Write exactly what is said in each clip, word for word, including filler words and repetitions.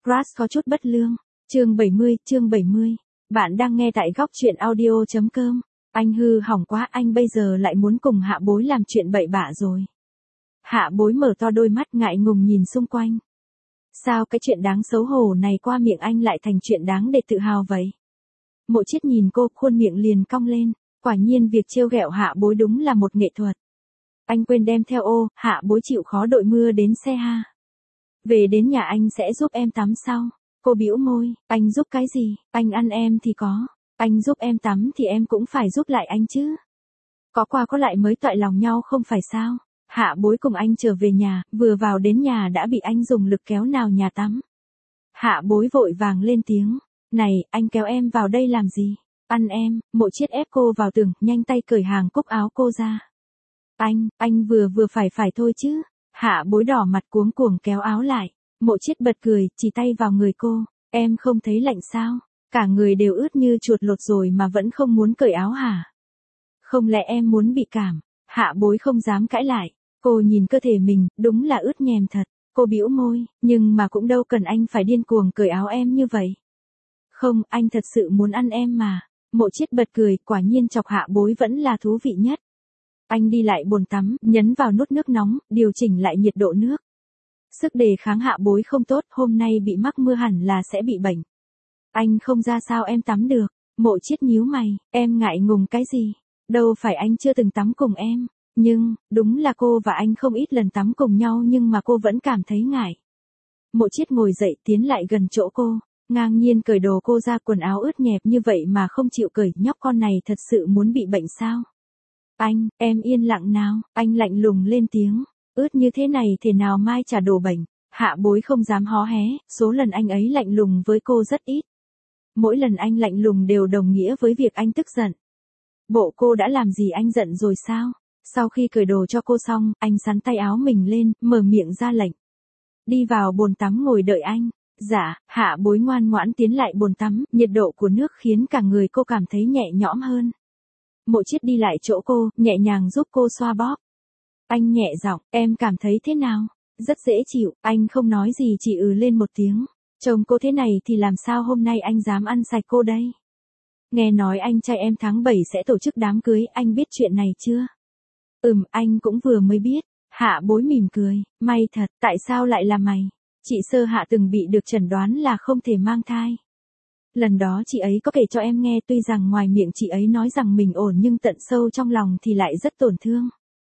Crush có chút bất lương. Chương bảy mươi, chương bảy mươi. Bạn đang nghe tại góc truyện audio chấm com. Anh hư hỏng quá, anh bây giờ lại muốn cùng Hạ Bối làm chuyện bậy bạ rồi. Hạ Bối mở to đôi mắt ngại ngùng nhìn xung quanh. Sao cái chuyện đáng xấu hổ này qua miệng anh lại thành chuyện đáng để tự hào vậy? Mộ Chiết nhìn cô, khuôn miệng liền cong lên. Quả nhiên việc trêu ghẹo Hạ Bối đúng là một nghệ thuật. Anh quên đem theo ô, Hạ Bối chịu khó đội mưa đến xe ha. Về đến nhà anh sẽ giúp em tắm sau. Cô bĩu môi, anh giúp cái gì, anh ăn em thì có. Anh giúp em tắm thì em cũng phải giúp lại anh chứ. Có qua có lại mới toại lòng nhau không phải sao? Hạ Bối cùng anh trở về nhà, vừa vào đến nhà đã bị anh dùng lực kéo nào nhà tắm. Hạ Bối vội vàng lên tiếng. Này, anh kéo em vào đây làm gì? Ăn em. Mộ Chiết ép cô vào tường, nhanh tay cởi hàng cúc áo cô ra. Anh, anh vừa vừa phải phải thôi chứ. Hạ Bối đỏ mặt cuống cuồng kéo áo lại. Mộ Chiết bật cười, chỉ tay vào người cô. Em không thấy lạnh sao? Cả người đều ướt như chuột lột rồi mà vẫn không muốn cởi áo hả? Không lẽ em muốn bị cảm? Hạ Bối không dám cãi lại. Cô nhìn cơ thể mình, đúng là ướt nhèm thật. Cô bĩu môi, nhưng mà cũng đâu cần anh phải điên cuồng cởi áo em như vậy. Không, anh thật sự muốn ăn em mà. Mộ Chiết bật cười, quả nhiên chọc Hạ Bối vẫn là thú vị nhất. Anh đi lại bồn tắm, nhấn vào nút nước nóng, điều chỉnh lại nhiệt độ nước. Sức đề kháng Hạ Bối không tốt, hôm nay bị mắc mưa hẳn là sẽ bị bệnh. Anh không ra sao em tắm được. Mộ Chiết nhíu mày, em ngại ngùng cái gì? Đâu phải anh chưa từng tắm cùng em. Nhưng, đúng là cô và anh không ít lần tắm cùng nhau nhưng mà cô vẫn cảm thấy ngại. Mộ Chiết ngồi dậy tiến lại gần chỗ cô, ngang nhiên cởi đồ cô ra, quần áo ướt nhẹp như vậy mà không chịu cởi, nhóc con này thật sự muốn bị bệnh sao? Anh, em yên lặng nào, anh lạnh lùng lên tiếng, ướt như thế này thể nào mai trả đổ bệnh. Hạ Bối không dám hó hé, số lần anh ấy lạnh lùng với cô rất ít. Mỗi lần anh lạnh lùng đều đồng nghĩa với việc anh tức giận. Bộ cô đã làm gì anh giận rồi sao? Sau khi cởi đồ cho cô xong, anh xắn tay áo mình lên, mở miệng ra lệnh. Đi vào bồn tắm ngồi đợi anh. Dạ, Hạ Bối ngoan ngoãn tiến lại bồn tắm, nhiệt độ của nước khiến cả người cô cảm thấy nhẹ nhõm hơn. Mộ Chiết đi lại chỗ cô, nhẹ nhàng giúp cô xoa bóp. Anh nhẹ giọng, em cảm thấy thế nào? Rất dễ chịu, anh không nói gì chỉ ừ lên một tiếng. Chồng cô thế này thì làm sao hôm nay anh dám ăn sạch cô đây? Nghe nói anh trai em tháng bảy sẽ tổ chức đám cưới, anh biết chuyện này chưa? Ừm, anh cũng vừa mới biết. Hạ Bối mỉm cười, may thật, tại sao lại là mày? Chị Sơ Hạ từng bị được chẩn đoán là không thể mang thai. Lần đó chị ấy có kể cho em nghe, tuy rằng ngoài miệng chị ấy nói rằng mình ổn nhưng tận sâu trong lòng thì lại rất tổn thương.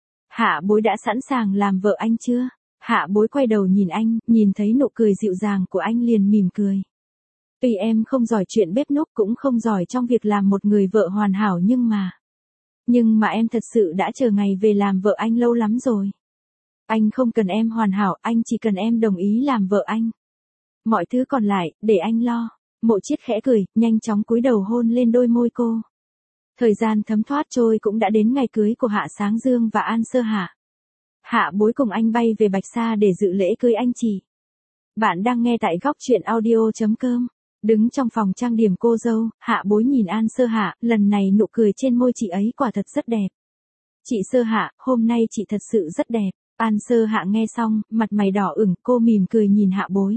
Hạ Bối đã sẵn sàng làm vợ anh chưa? Hạ Bối quay đầu nhìn anh, nhìn thấy nụ cười dịu dàng của anh liền mỉm cười. Tuy em không giỏi chuyện bếp núc cũng không giỏi trong việc làm một người vợ hoàn hảo nhưng mà... Nhưng mà em thật sự đã chờ ngày về làm vợ anh lâu lắm rồi. Anh không cần em hoàn hảo, anh chỉ cần em đồng ý làm vợ anh. Mọi thứ còn lại, để anh lo. Mộ Chiết khẽ cười, nhanh chóng cúi đầu hôn lên đôi môi cô. Thời gian thấm thoát trôi cũng đã đến ngày cưới của Hạ Sáng Dương và An Sơ Hạ. Hạ Bối cùng anh bay về Bạch Sa để dự lễ cưới anh chị. Bạn đang nghe tại góc truyện audio chấm com. Đứng trong phòng trang điểm cô dâu, Hạ Bối nhìn An Sơ Hạ, lần này nụ cười trên môi chị ấy quả thật rất đẹp. Chị Sơ Hạ, hôm nay chị thật sự rất đẹp. An Sơ Hạ nghe xong, mặt mày đỏ ửng, cô mỉm cười nhìn Hạ Bối.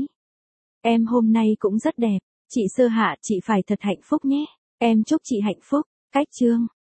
Em hôm nay cũng rất đẹp. Chị Sơ Hạ, chị phải thật hạnh phúc nhé. Em chúc chị hạnh phúc. Cách chương.